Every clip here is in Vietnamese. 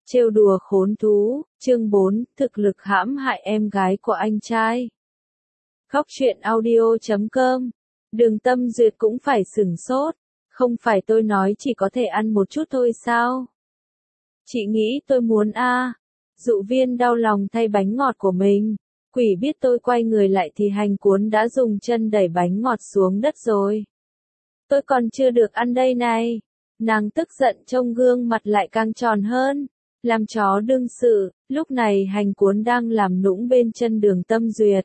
Trêu đùa khốn thú, chương 4, thực lực hãm hại em gái của anh trai. Khóc chuyện audio.com. Đường Tâm Duyệt cũng phải sửng sốt. Không phải tôi nói chỉ có thể ăn một chút thôi sao? Chị nghĩ tôi muốn a. Dụ Viên đau lòng thay bánh ngọt của mình. Quỷ biết tôi quay người lại thì Hành Cuốn đã dùng chân đẩy bánh ngọt xuống đất rồi. Tôi còn chưa được ăn đây này. Nàng tức giận trông gương mặt lại càng tròn hơn. Làm chó đương sự, lúc này Hành Cuốn đang làm nũng bên chân Đường Tâm Duyệt.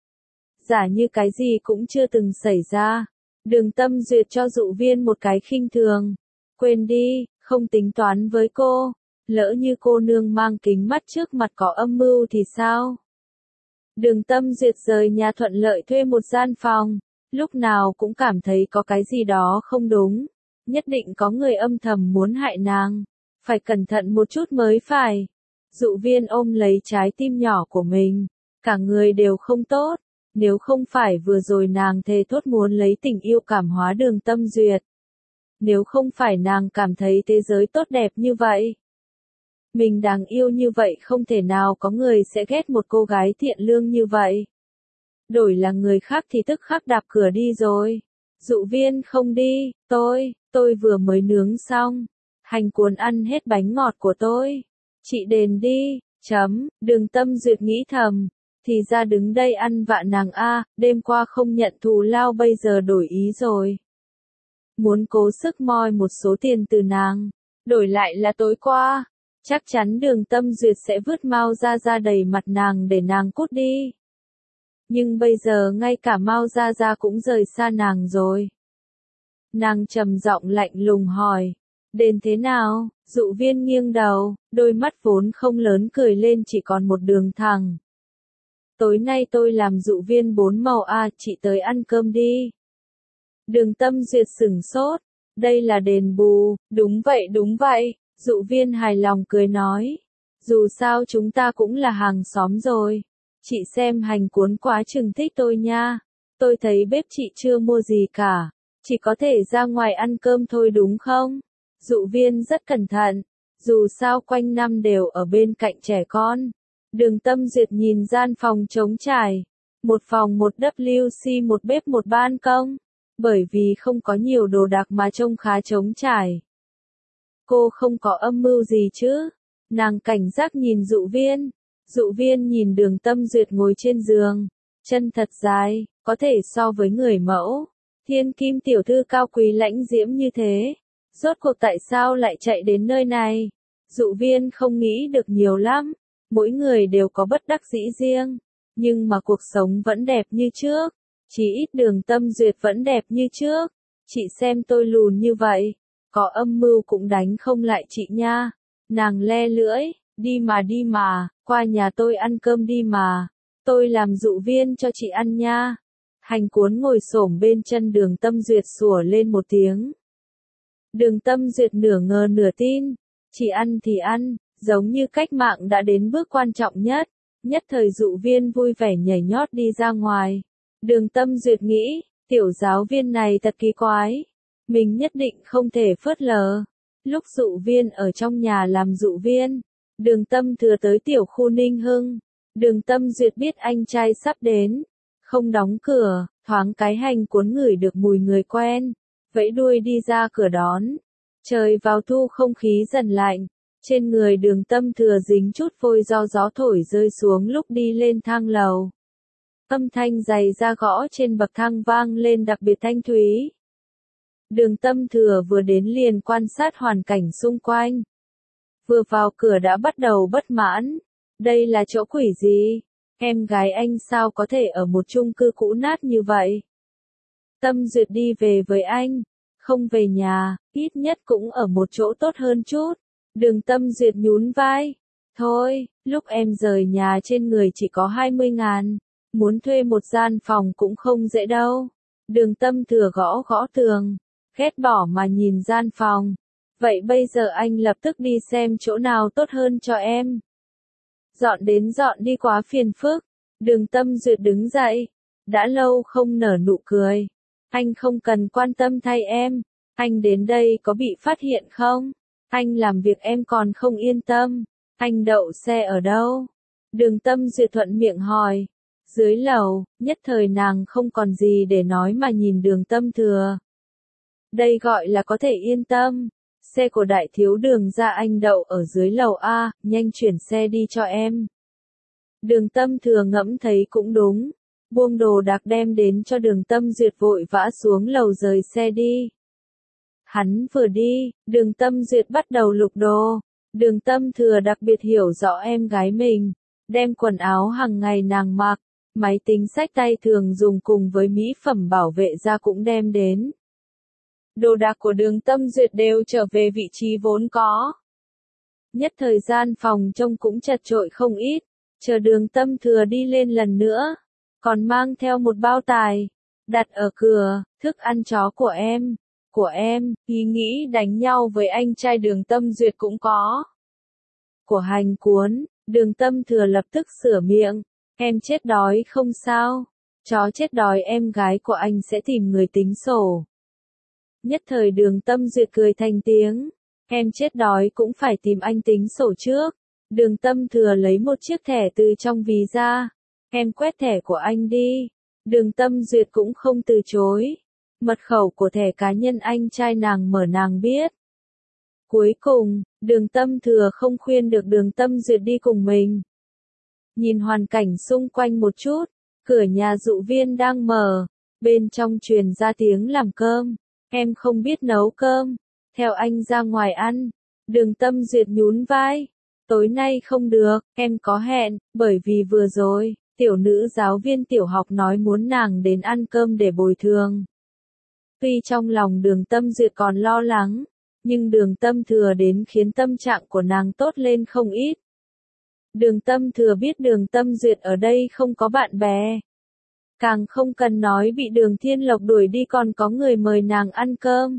Giả như cái gì cũng chưa từng xảy ra. Đường Tâm Duyệt cho Dụ Viên một cái khinh thường. Quên đi, không tính toán với cô. Lỡ như cô nương mang kính mắt trước mặt có âm mưu thì sao? Đường Tâm Duyệt rời nhà thuận lợi thuê một gian phòng. Lúc nào cũng cảm thấy có cái gì đó không đúng. Nhất định có người âm thầm muốn hại nàng. Phải cẩn thận một chút mới phải. Dụ Viên ôm lấy trái tim nhỏ của mình. Cả người đều không tốt. Nếu không phải vừa rồi nàng thề thốt muốn lấy tình yêu cảm hóa Đường Tâm Duyệt. Nếu không phải nàng cảm thấy thế giới tốt đẹp như vậy. Mình đáng yêu như vậy không thể nào có người sẽ ghét một cô gái thiện lương như vậy. Đổi là người khác thì tức khắc đạp cửa đi rồi. Dụ Viên không đi, tôi vừa mới nướng xong. Hành Cuốn ăn hết bánh ngọt của tôi. Chị đền đi, Đường Tâm Duyệt nghĩ thầm. Thì ra đứng đây ăn vạ nàng a, đêm qua không nhận thù lao bây giờ đổi ý rồi. Muốn cố sức moi một số tiền từ nàng, đổi lại là tối qua. Chắc chắn Đường Tâm Duyệt sẽ vứt Mao Gia Gia đầy mặt nàng để nàng cút đi. Nhưng bây giờ ngay cả Mao Gia Gia cũng rời xa nàng rồi. Nàng trầm giọng lạnh lùng hỏi. Đền thế nào? Dụ Viên nghiêng đầu, đôi mắt vốn không lớn cười lên chỉ còn một đường thẳng. Tối nay tôi làm Dụ Viên 4 màu a, chị tới ăn cơm đi. Đường Tâm Duyệt sửng sốt. Đây là đền bù, đúng vậy. Dụ Viên hài lòng cười nói. Dù sao chúng ta cũng là hàng xóm rồi. Chị xem Hành Cuốn quá chừng thích tôi nha. Tôi thấy bếp chị chưa mua gì cả. Chỉ có thể ra ngoài ăn cơm thôi đúng không? Dụ Viên rất cẩn thận. Dù sao quanh năm đều ở bên cạnh trẻ con. Đường Tâm Duyệt nhìn gian phòng trống trải. Một phòng một WC một bếp một ban công. Bởi vì không có nhiều đồ đạc mà trông khá trống trải. Cô không có âm mưu gì chứ? Nàng cảnh giác nhìn Dụ Viên. Dụ Viên nhìn Đường Tâm Duyệt ngồi trên giường. Chân thật dài, có thể so với người mẫu. Thiên kim tiểu thư cao quý lãnh diễm như thế. Rốt cuộc tại sao lại chạy đến nơi này? Dụ Viên không nghĩ được nhiều lắm. Mỗi người đều có bất đắc dĩ riêng. Nhưng mà cuộc sống vẫn đẹp như trước. Chỉ ít Đường Tâm Duyệt vẫn đẹp như trước. Chị xem tôi lùn như vậy. Có âm mưu cũng đánh không lại chị nha. Nàng le lưỡi. Đi mà, qua nhà tôi ăn cơm đi mà. Tôi làm Dụ Viên cho chị ăn nha. Hành Cuốn ngồi xổm bên chân Đường Tâm Duyệt sủa lên một tiếng. Đường Tâm Duyệt nửa ngờ nửa tin. Chị ăn thì ăn, giống như cách mạng đã đến bước quan trọng nhất. Nhất thời Dụ Viên vui vẻ nhảy nhót đi ra ngoài. Đường Tâm Duyệt nghĩ, tiểu giáo viên này thật kỳ quái. Mình nhất định không thể phớt lờ. Lúc Dụ Viên ở trong nhà làm Dụ Viên, Đường Tâm Thừa tới tiểu khu Ninh Hưng. Đường Tâm Duyệt biết anh trai sắp đến. Không đóng cửa, thoáng cái Hành Cuốn ngửi được mùi người quen. Vẫy đuôi đi ra cửa đón. Trời vào thu không khí dần lạnh. Trên người Đường Tâm Thừa dính chút vôi do gió thổi rơi xuống lúc đi lên thang lầu. Âm thanh giày da gõ trên bậc thang vang lên đặc biệt thanh thúy. Đường Tâm Thừa vừa đến liền quan sát hoàn cảnh xung quanh. Vừa vào cửa đã bắt đầu bất mãn. Đây là chỗ quỷ gì? Em gái anh sao có thể ở một chung cư cũ nát như vậy? Tâm Duyệt đi về với anh. Không về nhà, ít nhất cũng ở một chỗ tốt hơn chút. Đường Tâm Duyệt nhún vai. Thôi, lúc em rời nhà trên người chỉ có 20.000. Muốn thuê một gian phòng cũng không dễ đâu. Đường Tâm Thừa gõ tường. Ghét bỏ mà nhìn gian phòng. Vậy bây giờ anh lập tức đi xem chỗ nào tốt hơn cho em. Dọn đến dọn đi quá phiền phức. Đường Tâm Duyệt đứng dậy. Đã lâu không nở nụ cười. Anh không cần quan tâm thay em. Anh đến đây có bị phát hiện không? Anh làm việc em còn không yên tâm. Anh đậu xe ở đâu? Đường Tâm Duyệt thuận miệng hỏi. Dưới lầu, nhất thời nàng không còn gì để nói mà nhìn Đường Tâm Thừa. Đây gọi là có thể yên tâm. Xe của đại thiếu Đường gia anh đậu ở dưới lầu A, nhanh chuyển xe đi cho em. Đường Tâm Thừa ngẫm thấy cũng đúng. Buông đồ đạc đem đến cho Đường Tâm Duyệt vội vã xuống lầu rời xe đi. Hắn vừa đi, Đường Tâm Duyệt bắt đầu lục đồ. Đường Tâm Thừa đặc biệt hiểu rõ em gái mình. Đem quần áo hàng ngày nàng mặc, máy tính xách tay thường dùng cùng với mỹ phẩm bảo vệ da cũng đem đến. Đồ đạc của Đường Tâm Duyệt đều trở về vị trí vốn có. Nhất thời gian phòng trông cũng chật chội không ít, chờ Đường Tâm Thừa đi lên lần nữa, còn mang theo một bao tài, đặt ở cửa, thức ăn chó của em, ý nghĩ đánh nhau với anh trai Đường Tâm Duyệt cũng có. Của Hành Cuốn, Đường Tâm Thừa lập tức sửa miệng, em chết đói không sao, chó chết đói em gái của anh sẽ tìm người tính sổ. Nhất thời Đường Tâm Duyệt cười thành tiếng, em chết đói cũng phải tìm anh tính sổ trước. Đường Tâm Thừa lấy một chiếc thẻ từ trong ví ra, em quét thẻ của anh đi. Đường Tâm Duyệt cũng không từ chối, mật khẩu của thẻ cá nhân anh trai nàng mở nàng biết. Cuối cùng, Đường Tâm Thừa không khuyên được Đường Tâm Duyệt đi cùng mình. Nhìn hoàn cảnh xung quanh một chút, cửa nhà dụ viên đang mở, bên trong truyền ra tiếng làm cơm. Em không biết nấu cơm, theo anh ra ngoài ăn. Đường Tâm Duyệt nhún vai. Tối nay không được, em có hẹn, bởi vì vừa rồi, tiểu nữ giáo viên tiểu học nói muốn nàng đến ăn cơm để bồi thường. Tuy trong lòng Đường Tâm Duyệt còn lo lắng, nhưng Đường Tâm Thừa đến khiến tâm trạng của nàng tốt lên không ít. Đường Tâm Thừa biết Đường Tâm Duyệt ở đây không có bạn bè. Càng không cần nói bị Đường Thiên Lộc đuổi đi còn có người mời nàng ăn cơm.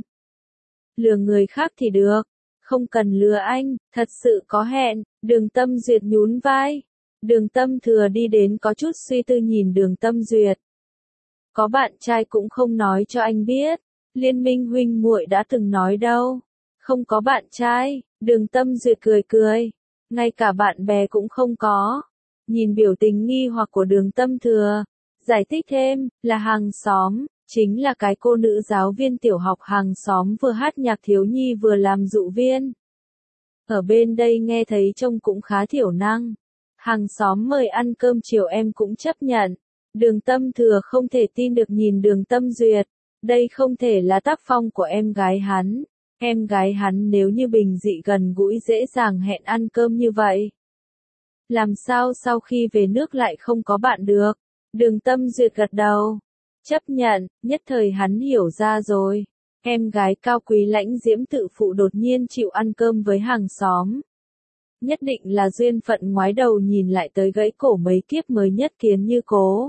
Lừa người khác thì được, không cần lừa anh, thật sự có hẹn. Đường Tâm Duyệt nhún vai. Đường Tâm Thừa đi đến có chút suy tư nhìn Đường Tâm Duyệt. Có bạn trai cũng không nói cho anh biết, Liên Minh huynh muội đã từng nói đâu. Không có bạn trai, Đường Tâm Duyệt cười cười, ngay cả bạn bè cũng không có. Nhìn biểu tình nghi hoặc của Đường Tâm Thừa, giải thích thêm, là hàng xóm, chính là cái cô nữ giáo viên tiểu học hàng xóm vừa hát nhạc thiếu nhi vừa làm dụ viên. Ở bên đây nghe thấy trông cũng khá thiểu năng. Hàng xóm mời ăn cơm chiều em cũng chấp nhận. Đường Tâm Thừa không thể tin được nhìn Đường Tâm Duyệt. Đây không thể là tác phong của em gái hắn. Em gái hắn nếu như bình dị gần gũi dễ dàng hẹn ăn cơm như vậy. Làm sao sau khi về nước lại không có bạn được? Đường Tâm Duyệt gật đầu. Chấp nhận, nhất thời hắn hiểu ra rồi. Em gái cao quý lãnh diễm tự phụ đột nhiên chịu ăn cơm với hàng xóm. Nhất định là duyên phận ngoái đầu nhìn lại tới gãy cổ mấy kiếp mới nhất kiến như cố.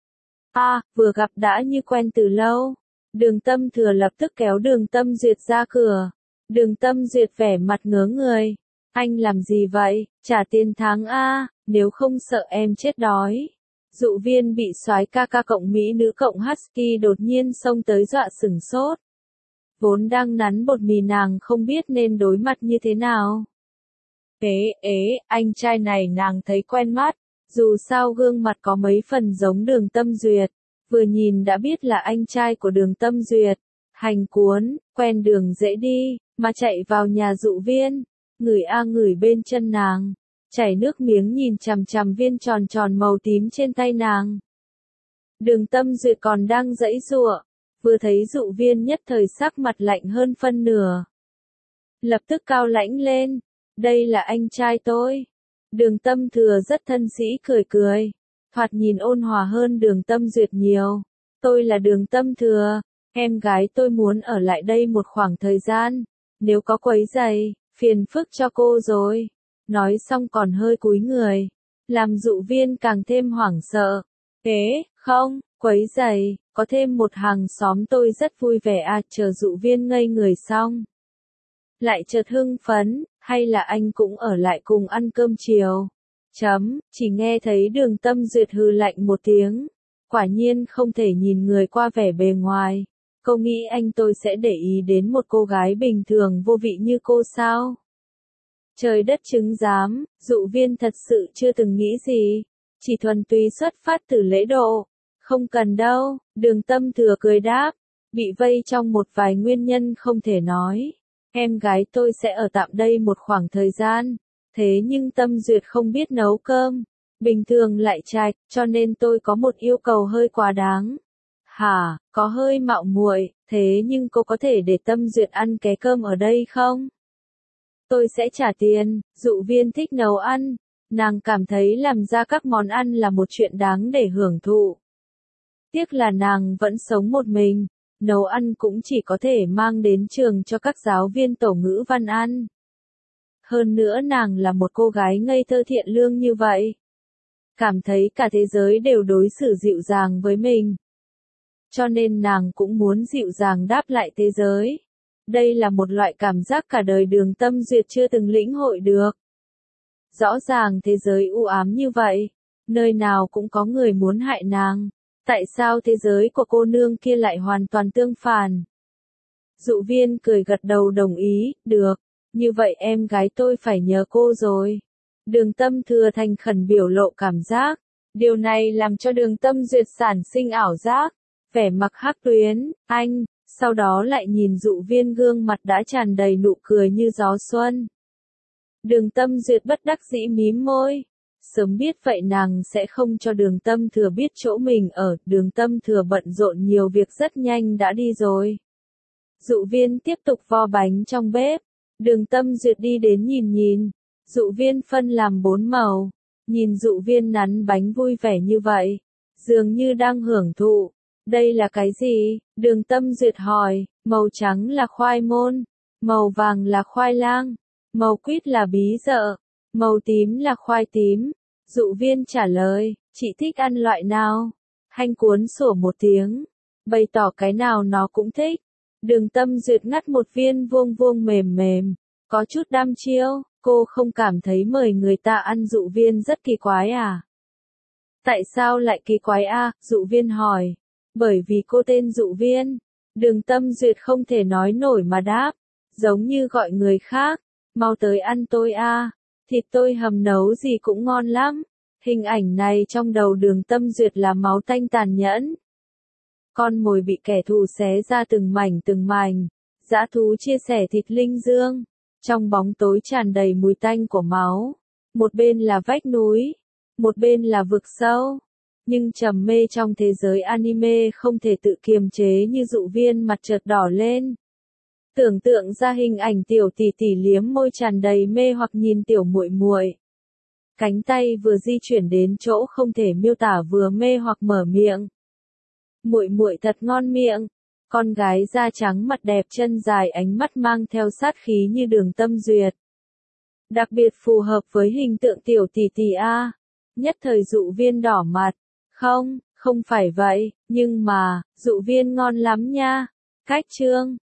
Vừa gặp đã như quen từ lâu. Đường Tâm Thừa lập tức kéo Đường Tâm Duyệt ra cửa. Đường Tâm Duyệt vẻ mặt ngớ người. Anh làm gì vậy? Trả tiền tháng nếu không sợ em chết đói. Dụ viên bị soái ca ca cộng mỹ nữ cộng husky đột nhiên xông tới dọa sửng sốt. Vốn đang nắn bột mì nàng không biết nên đối mặt như thế nào. Anh trai này nàng thấy quen mắt. Dù sao gương mặt có mấy phần giống Đường Tâm Duyệt. Vừa nhìn đã biết là anh trai của Đường Tâm Duyệt. Hành Cuốn, quen đường dễ đi, mà chạy vào nhà dụ viên. Ngửi bên chân nàng. Chảy nước miếng nhìn chằm chằm viên tròn tròn màu tím trên tay nàng. Đường Tâm Duyệt còn đang giãy giụa, vừa thấy dụ viên nhất thời sắc mặt lạnh hơn phân nửa. Lập tức cao lãnh lên, đây là anh trai tôi. Đường Tâm Thừa rất thân sĩ cười cười, thoạt nhìn ôn hòa hơn Đường Tâm Duyệt nhiều. Tôi là Đường Tâm Thừa, em gái tôi muốn ở lại đây một khoảng thời gian, nếu có quấy rầy, phiền phức cho cô rồi. Nói xong còn hơi cúi người, làm dụ viên càng thêm hoảng sợ. Không, quấy rầy, có thêm một hàng xóm tôi rất vui vẻ chờ dụ viên ngây người xong. Lại chợt hưng phấn, hay là anh cũng ở lại cùng ăn cơm chiều? Chỉ nghe thấy Đường Tâm Duyệt hừ lạnh một tiếng. Quả nhiên không thể nhìn người qua vẻ bề ngoài. Cô nghĩ anh tôi sẽ để ý đến một cô gái bình thường vô vị như cô sao? Trời đất chứng giám, Dụ Viên thật sự chưa từng nghĩ gì. Chỉ thuần túy xuất phát từ lễ độ. Không cần đâu, Đường Tâm Thừa cười đáp. Bị vây trong một vài nguyên nhân không thể nói. Em gái tôi sẽ ở tạm đây một khoảng thời gian. Thế nhưng Tâm Duyệt không biết nấu cơm. Bình thường lại chạch, cho nên tôi có một yêu cầu hơi quá đáng. Hả, có hơi mạo muội, thế nhưng cô có thể để Tâm Duyệt ăn cái cơm ở đây không? Tôi sẽ trả tiền. Dụ Viên thích nấu ăn. Nàng cảm thấy làm ra các món ăn là một chuyện đáng để hưởng thụ. Tiếc là nàng vẫn sống một mình. Nấu ăn cũng chỉ có thể mang đến trường cho các giáo viên tổ ngữ văn ăn. Hơn nữa nàng là một cô gái ngây thơ thiện lương như vậy. Cảm thấy cả thế giới đều đối xử dịu dàng với mình. Cho nên nàng cũng muốn dịu dàng đáp lại thế giới. Đây là một loại cảm giác cả đời Đường Tâm Duyệt chưa từng lĩnh hội được. Rõ ràng thế giới u ám như vậy. Nơi nào cũng có người muốn hại nàng. Tại sao thế giới của cô nương kia lại hoàn toàn tương phản? Dụ Viên cười gật đầu đồng ý, được. Như vậy em gái tôi phải nhờ cô rồi. Đường Tâm Thừa thành khẩn biểu lộ cảm giác. Điều này làm cho Đường Tâm Duyệt sản sinh ảo giác. Vẻ mặt hắc tuyến, anh, sau đó lại nhìn Dụ Viên gương mặt đã tràn đầy nụ cười như gió xuân. Đường Tâm Duyệt bất đắc dĩ mím môi. Sớm biết vậy nàng sẽ không cho Đường Tâm Thừa biết chỗ mình ở. Đường Tâm Thừa bận rộn nhiều việc rất nhanh đã đi rồi. Dụ Viên tiếp tục vo bánh trong bếp. Đường Tâm Duyệt đi đến nhìn. Dụ Viên phân làm 4 màu. Nhìn Dụ Viên nắn bánh vui vẻ như vậy. Dường như đang hưởng thụ. Đây là cái gì? Đường Tâm Duyệt hỏi. Màu trắng là khoai môn. Màu vàng là khoai lang. Màu quýt là bí dợ. Màu tím là khoai tím. Dụ Viên trả lời. Chị thích ăn loại nào? Hanh cuốn sủa một tiếng. Bày tỏ cái nào nó cũng thích. Đường Tâm Duyệt ngắt một viên vuông vuông mềm mềm. Có chút đăm chiêu. Cô không cảm thấy mời người ta ăn Dụ Viên rất kỳ quái à? Tại sao lại kỳ quái à? Dụ Viên hỏi. Bởi vì cô tên Dụ Viên. Đường Tâm Duyệt không thể nói nổi mà đáp. Giống như gọi người khác. Mau tới ăn tôi à. Thịt tôi hầm nấu gì cũng ngon lắm. Hình ảnh này trong đầu Đường Tâm Duyệt là máu tanh tàn nhẫn. Con mồi bị kẻ thù xé ra từng mảnh. Dã thú chia sẻ thịt linh dương. Trong bóng tối tràn đầy mùi tanh của máu. Một bên là vách núi. Một bên là vực sâu. Nhưng trầm mê trong thế giới anime không thể tự kiềm chế như Dụ Viên mặt chợt đỏ lên. Tưởng tượng ra hình ảnh tiểu tỷ tỷ liếm môi tràn đầy mê hoặc nhìn tiểu muội muội. Cánh tay vừa di chuyển đến chỗ không thể miêu tả vừa mê hoặc mở miệng. Muội muội thật ngon miệng. Con gái da trắng mặt đẹp chân dài ánh mắt mang theo sát khí như Đường Tâm Duyệt. Đặc biệt phù hợp với hình tượng tiểu tỷ tỷ a. Nhất thời Dụ Viên đỏ mặt. Không phải vậy, nhưng mà, Dụ Viên ngon lắm nha. Cách chương